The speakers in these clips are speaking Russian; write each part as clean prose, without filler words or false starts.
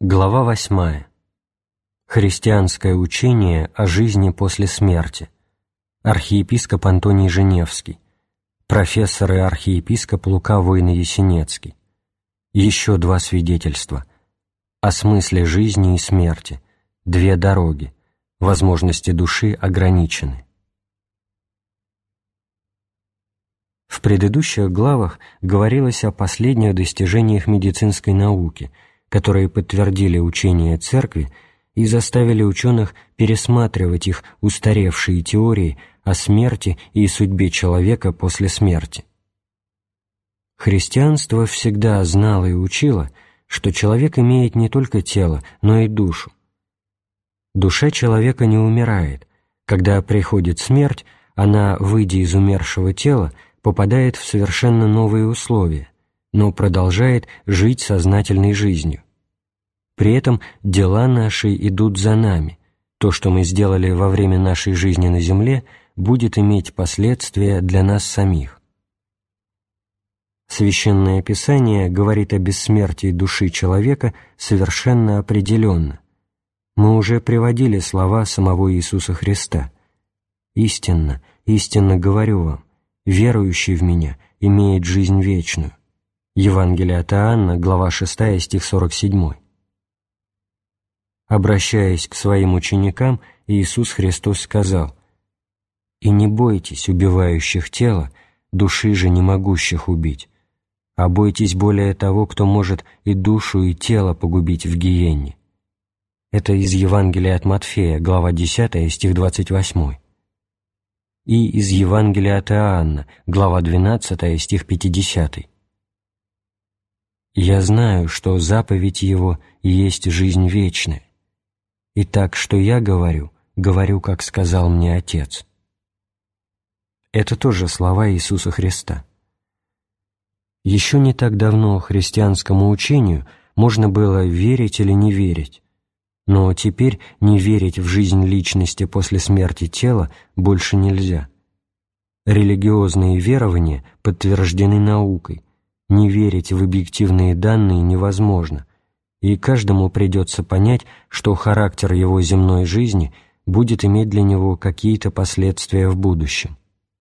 Глава 8. Христианское учение о жизни после смерти. Архиепископ Антоний Женевский. Профессор и архиепископ Лука Войно-Ясенецкий. Еще два свидетельства. О смысле жизни и смерти. Две дороги. Возможности души ограничены. В предыдущих главах говорилось о последних достижениях медицинской науки, которые подтвердили учение Церкви и заставили ученых пересматривать их устаревшие теории о смерти и судьбе человека после смерти. Христианство всегда знало и учило, что человек имеет не только тело, но и душу. Душа человека не умирает. Когда приходит смерть, она, выйдя из умершего тела, попадает в совершенно новые условия, но продолжает жить сознательной жизнью. При этом дела наши идут за нами. То, что мы сделали во время нашей жизни на земле, будет иметь последствия для нас самих. Священное Писание говорит о бессмертии души человека совершенно определенно. Мы уже приводили слова самого Иисуса Христа. «Истинно, истинно говорю вам, верующий в Меня имеет жизнь вечную». Евангелие от Иоанна, глава 6, стих 47. Обращаясь к своим ученикам, Иисус Христос сказал: «И не бойтесь убивающих тело, души же не могущих убить, а бойтесь более того, кто может и душу, и тело погубить в гиенне». Это из Евангелия от Матфея, глава 10, стих 28. И из Евангелия от Иоанна, глава 12, стих 50. «Я знаю, что заповедь Его есть жизнь вечная. И так, что я говорю, как сказал мне Отец». Это тоже слова Иисуса Христа. Еще не так давно христианскому учению можно было верить или не верить, но теперь не верить в жизнь личности после смерти тела больше нельзя. Религиозные верования подтверждены наукой, не верить в объективные данные невозможно, и каждому придется понять, что характер его земной жизни будет иметь для него какие-то последствия в будущем.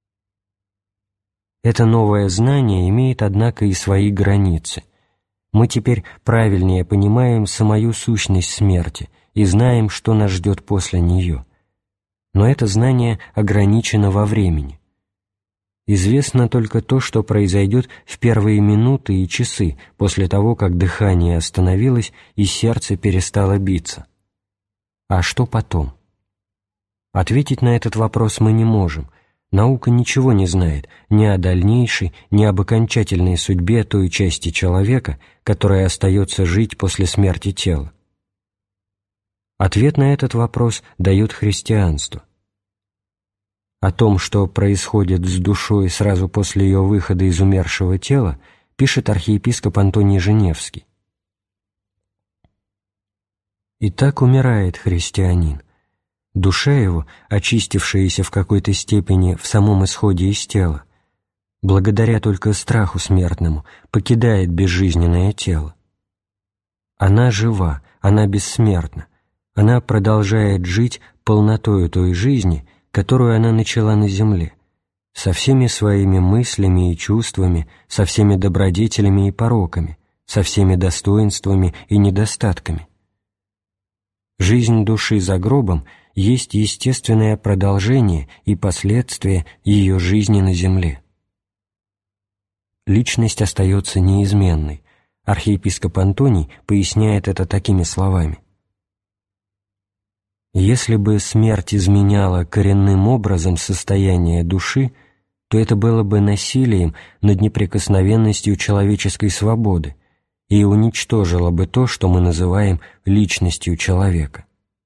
Это новое знание имеет, однако, и свои границы. Мы теперь правильнее понимаем самую сущность смерти и знаем, что нас ждет после нее. Но это знание ограничено во времени. Известно только то, что произойдет в первые минуты и часы после того, как дыхание остановилось и сердце перестало биться. А что потом? Ответить на этот вопрос мы не можем. Наука ничего не знает ни о дальнейшей, ни об окончательной судьбе той части человека, которая остается жить после смерти тела. Ответ на этот вопрос дает христианство. О том, что происходит с душой сразу после ее выхода из умершего тела, пишет архиепископ Антоний Женевский. «Итак умирает христианин. Душа его, очистившаяся в какой-то степени в самом исходе из тела, благодаря только страху смертному, покидает безжизненное тело. Она жива, она бессмертна, она продолжает жить полнотою той жизни, которую она начала на земле, со всеми своими мыслями и чувствами, со всеми добродетелями и пороками, со всеми достоинствами и недостатками. Жизнь души за гробом есть естественное продолжение и последствие ее жизни на земле. Личность остается неизменной. Архиепископ Антоний поясняет это такими словами. Если бы смерть изменяла коренным образом состояние души, то это было бы насилием над неприкосновенностью человеческой свободы и уничтожило бы то, что мы называем личностью человека.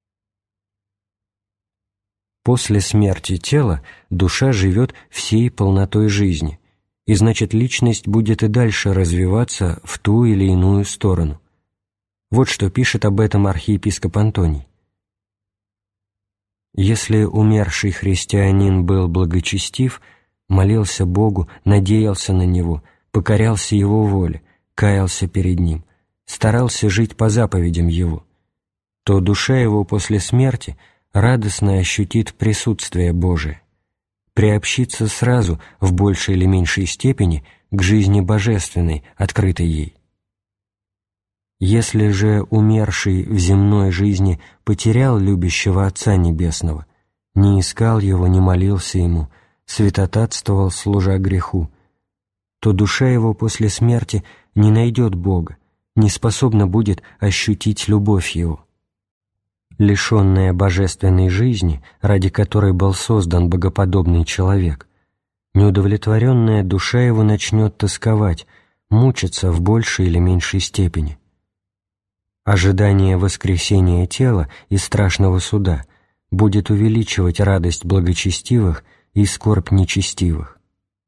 После смерти тела душа живет всей полнотой жизни, и значит личность будет и дальше развиваться в ту или иную сторону. Вот что пишет об этом архиепископ Антоний. Если умерший христианин был благочестив, молился Богу, надеялся на Него, покорялся Его воле, каялся перед Ним, старался жить по заповедям Его, то душа его после смерти радостно ощутит присутствие Божие, приобщится сразу в большей или меньшей степени к жизни божественной, открытой ей. Если же умерший в земной жизни потерял любящего Отца Небесного, не искал Его, не молился Ему, святотатствовал, служа греху, то душа его после смерти не найдет Бога, не способна будет ощутить любовь Его. Лишенная божественной жизни, ради которой был создан богоподобный человек, неудовлетворенная душа его начнет тосковать, мучиться в большей или меньшей степени. Ожидание воскресения тела и страшного суда будет увеличивать радость благочестивых и скорбь нечестивых.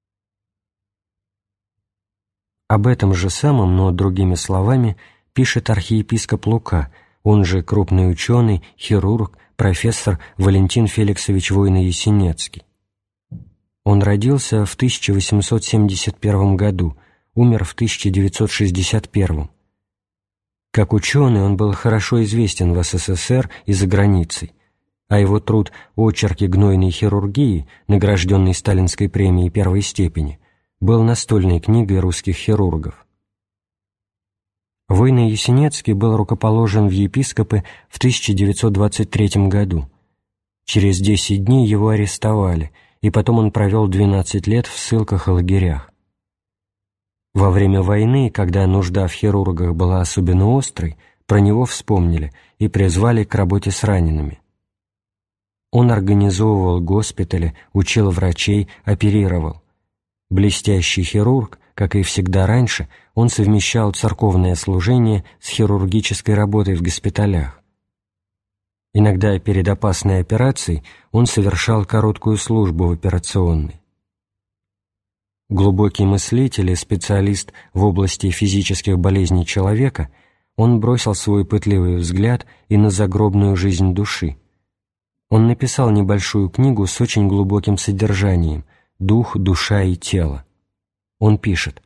Об этом же самом, но другими словами, пишет архиепископ Лука, он же крупный ученый, хирург, профессор Валентин Феликсович Войно-Ясенецкий. Он родился в 1871 году, умер в 1961. Как ученый он был хорошо известен в СССР и за границей, а его труд «Очерки гнойной хирургии», награжденный Сталинской премией первой степени, был настольной книгой русских хирургов. Войно-Ясенецкий был рукоположен в епископы в 1923 году. Через 10 дней его арестовали, и потом он провел 12 лет в ссылках и лагерях. Во время войны, когда нужда в хирургах была особенно острой, про него вспомнили и призвали к работе с ранеными. Он организовывал госпитали, учил врачей, оперировал. Блестящий хирург, как и всегда раньше, он совмещал церковное служение с хирургической работой в госпиталях. Иногда перед опасной операцией он совершал короткую службу в операционной. Глубокий мыслитель и специалист в области физических болезней человека, он бросил свой пытливый взгляд и на загробную жизнь души. Он написал небольшую книгу с очень глубоким содержанием «Дух, душа и тело». Он пишет: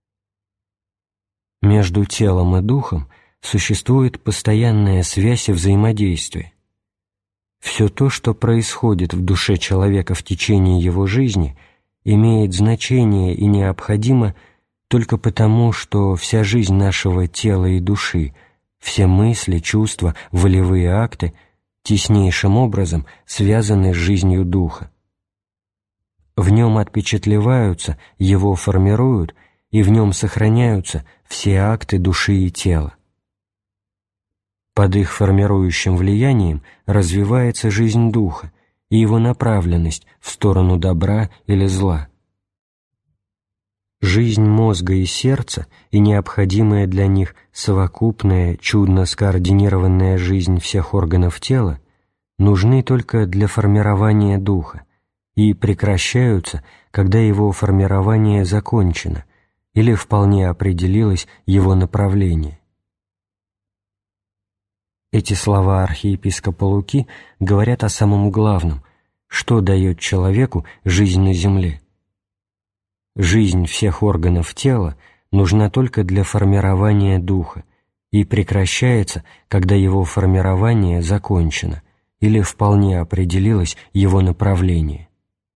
«Между телом и духом существует постоянная связь и взаимодействие. Все то, что происходит в душе человека в течение его жизни, имеет значение и необходимо только потому, что вся жизнь нашего тела и души, все мысли, чувства, волевые акты теснейшим образом связаны с жизнью духа. В нем отпечатлеваются, его формируют, и в нем сохраняются все акты души и тела. Под их формирующим влиянием развивается жизнь духа и его направленность в сторону добра или зла. Жизнь мозга и сердца и необходимая для них совокупная, чудно скоординированная жизнь всех органов тела нужны только для формирования духа и прекращаются, когда его формирование закончено или вполне определилось его направление. Эти слова архиепископа Луки говорят о самом главном, что дает человеку жизнь на земле. Жизнь всех органов тела нужна только для формирования духа и прекращается, когда его формирование закончено или вполне определилось его направление.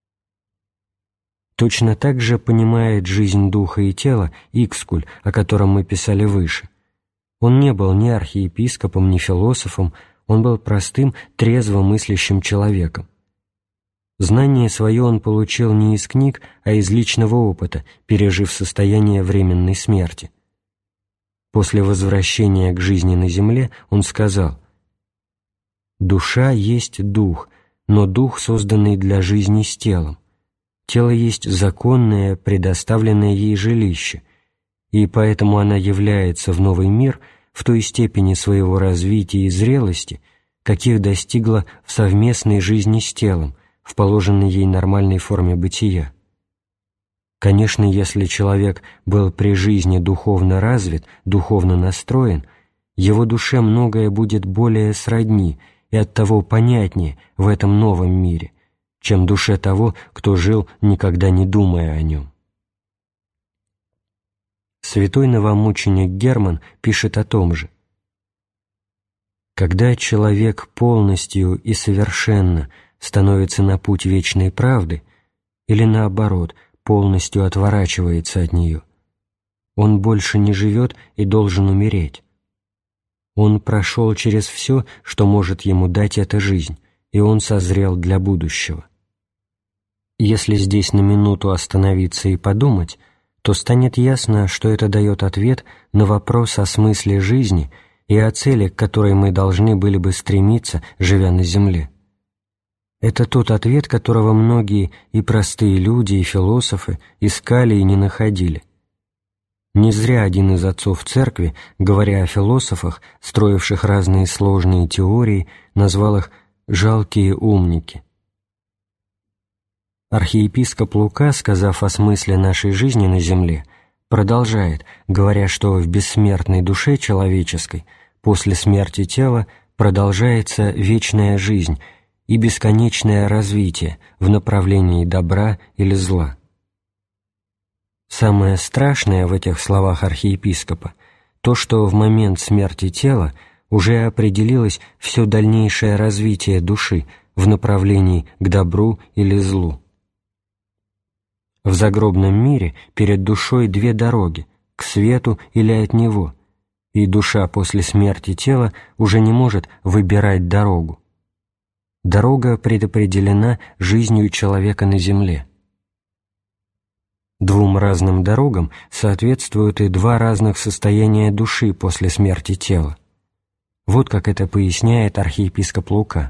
Точно так же понимает жизнь духа и тела Икскуль, о котором мы писали выше. Он не был ни архиепископом, ни философом, он был простым, трезво мыслящим человеком. Знание свое он получил не из книг, а из личного опыта, пережив состояние временной смерти. После возвращения к жизни на земле он сказал: «Душа есть дух, но дух, созданный для жизни с телом. Тело есть законное, предоставленное ей жилище, и поэтому она является в новый мир в той степени своего развития и зрелости, каких достигла в совместной жизни с телом, в положенной ей нормальной форме бытия. Конечно, если человек был при жизни духовно развит, духовно настроен, его душе многое будет более сродни и оттого понятнее в этом новом мире, чем душе того, кто жил, никогда не думая о нем». святой новомученик Герман пишет о том же. Когда человек полностью и совершенно становится на путь вечной правды, или наоборот, полностью отворачивается от нее, он больше не живет и должен умереть. Он прошел через все, что может ему дать эта жизнь, и он созрел для будущего. Если здесь на минуту остановиться и подумать, то станет ясно, что это дает ответ на вопрос о смысле жизни и о цели, к которой мы должны были бы стремиться, живя на земле. Это тот ответ, которого многие и простые люди, и философы искали и не находили. Не зря один из отцов церкви, говоря о философах, строивших разные сложные теории, назвал их «жалкие умники». Архиепископ Лука, сказав о смысле нашей жизни на земле, продолжает, говоря, что в бессмертной душе человеческой после смерти тела продолжается вечная жизнь и бесконечное развитие в направлении добра или зла. Самое страшное в этих словах архиепископа то, что в момент смерти тела уже определилось все дальнейшее развитие души в направлении к добру или злу. В загробном мире перед душой две дороги – к свету или от него, и душа после смерти тела уже не может выбирать дорогу. Дорога предопределена жизнью человека на земле. Двум разным дорогам соответствуют и два разных состояния души после смерти тела. Вот как это поясняет архиепископ Лука.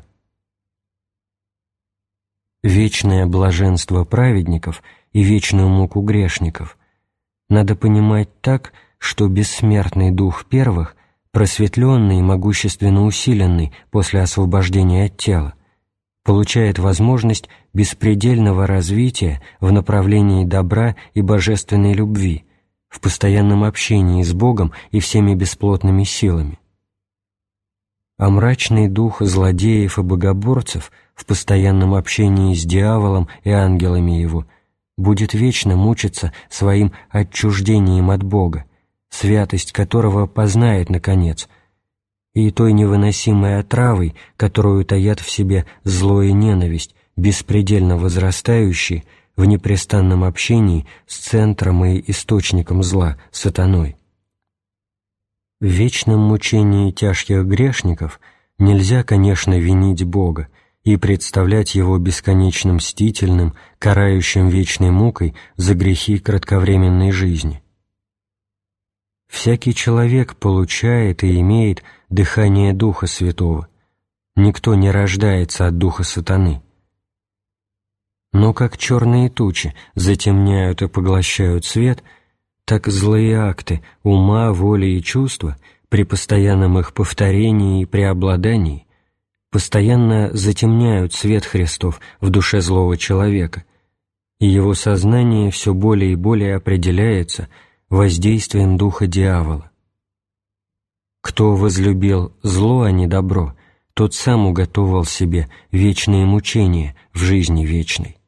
Вечное блаженство праведников и вечную муку грешников надо понимать так, что бессмертный дух первых, просветленный и могущественно усиленный после освобождения от тела, получает возможность беспредельного развития в направлении добра и божественной любви, в постоянном общении с Богом и всеми бесплотными силами. А мрачный дух злодеев и богоборцев в постоянном общении с дьяволом и ангелами его будет вечно мучиться своим отчуждением от Бога, святость которого познает, наконец, и той невыносимой отравой, которую таят в себе зло и ненависть, беспредельно возрастающие в непрестанном общении с центром и источником зла, сатаной. В вечном мучении тяжких грешников нельзя, конечно, винить Бога и представлять Его бесконечно мстительным, карающим вечной мукой за грехи кратковременной жизни. Всякий человек получает и имеет дыхание Духа Святого. Никто не рождается от духа сатаны. Но как черные тучи затемняют и поглощают свет, так злые акты ума, воли и чувства при постоянном их повторении и преобладании постоянно затемняют свет Христов в душе злого человека, и его сознание все более и более определяется воздействием духа дьявола. Кто возлюбил зло, а не добро, тот сам уготовал себе вечные мучения в жизни вечной.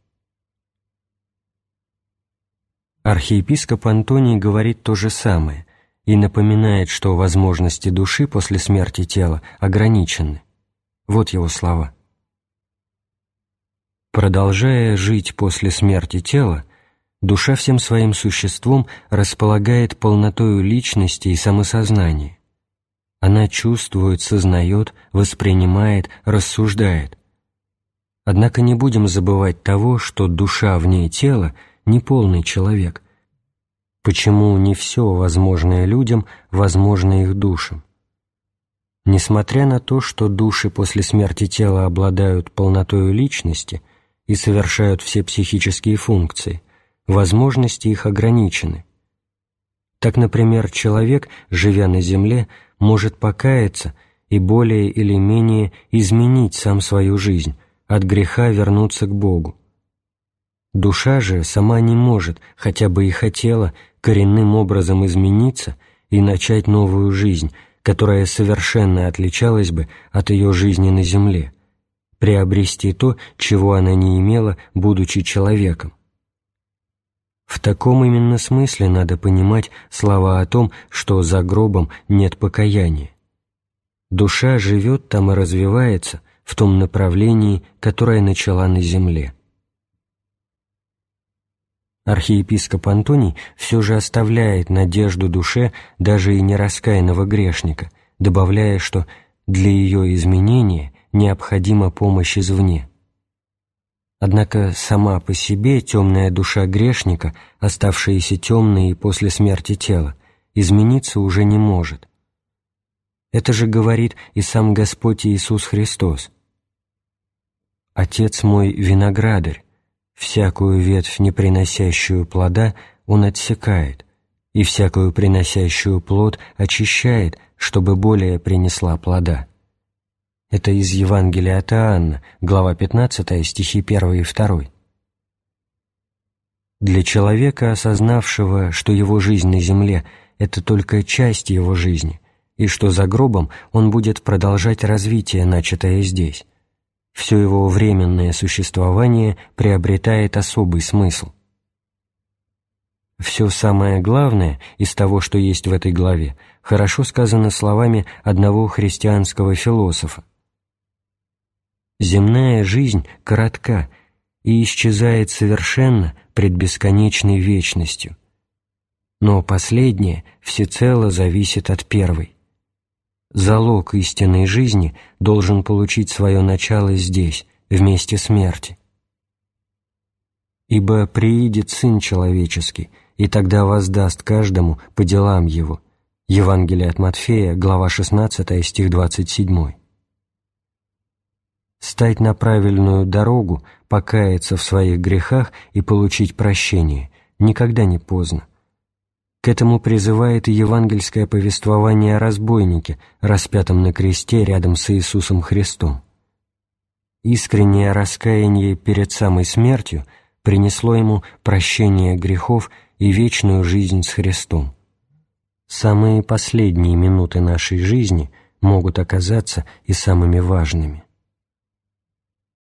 Архиепископ Антоний говорит то же самое и напоминает, что возможности души после смерти тела ограничены. Вот его слова. Продолжая жить после смерти тела, душа всем своим существом располагает полнотою личности и самосознания. Она чувствует, сознает, воспринимает, рассуждает. Однако не будем забывать того, что душа вне тела — не полный человек. Почему не все возможное людям возможно их душам? Несмотря на то, что души после смерти тела обладают полнотою личности и совершают все психические функции, возможности их ограничены. Так, например, человек, живя на земле, может покаяться и более или менее изменить сам свою жизнь, от греха вернуться к Богу. Душа же сама не может, хотя бы и хотела, коренным образом измениться и начать новую жизнь, которая совершенно отличалась бы от ее жизни на земле, приобрести то, чего она не имела, будучи человеком. В таком именно смысле надо понимать слова о том, что за гробом нет покаяния. Душа живет там и развивается в том направлении, которое начала на земле. Архиепископ Антоний все же оставляет надежду душе даже и нераскаянного грешника, добавляя, что для ее изменения необходима помощь извне. Однако сама по себе темная душа грешника, оставшаяся темной и после смерти тела, измениться уже не может. Это же говорит и сам Господь Иисус Христос. «Отец мой виноградарь, всякую ветвь, не приносящую плода, Он отсекает, и всякую приносящую плод очищает, чтобы более принесла плода». Это из Евангелия от Иоанна, глава 15, стихи 1 и 2. Для человека, осознавшего, что его жизнь на земле – это только часть его жизни, и что за гробом он будет продолжать развитие, начатое здесь, все его временное существование приобретает особый смысл. Все самое главное из того, что есть в этой главе, хорошо сказано словами одного христианского философа. «Земная жизнь коротка и исчезает совершенно пред бесконечной вечностью, но последняя всецело зависит от первой. Залог истинной жизни должен получить свое начало здесь, в месте смерти. Ибо приидет Сын Человеческий, и тогда воздаст каждому по делам его». Евангелие от Матфея, глава 16, стих 27. Стать на правильную дорогу, покаяться в своих грехах и получить прощение никогда не поздно. К этому призывает и евангельское повествование о разбойнике, распятом на кресте рядом с Иисусом Христом. Искреннее раскаяние перед самой смертью принесло ему прощение грехов и вечную жизнь с Христом. Самые последние минуты нашей жизни могут оказаться и самыми важными.